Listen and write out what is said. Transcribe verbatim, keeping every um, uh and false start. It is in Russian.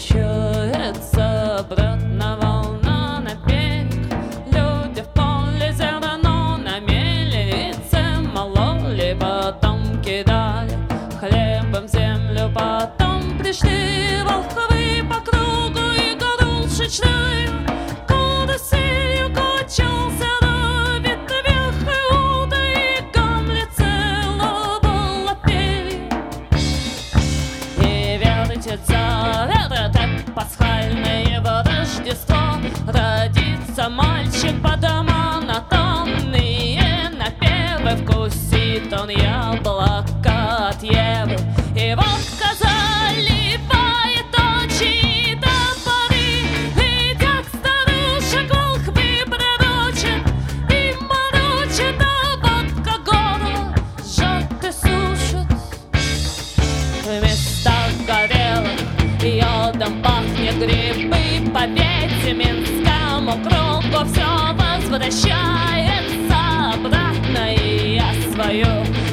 мчится обратно волна на берег. Люди в поле зерно на мельнице мололи, потом кидали хлебом в землю, потом пришли волхвы по кругу и горушечную каруселью качался робит вверх Иуда, и Гамлет целовала перья. И вертится, вертит пасхальное Рождество, родится мальчик по домам натомные напевы, вкусит он яблоко от Евы. И вот коза ливает очи и топоры, едят старушек волхвы пророчат и морочат, а водка горло жжет и сушит. В местах горелых йодом пахнет грибы, по Вяземинскому кругу все возвращается обратно, и я свою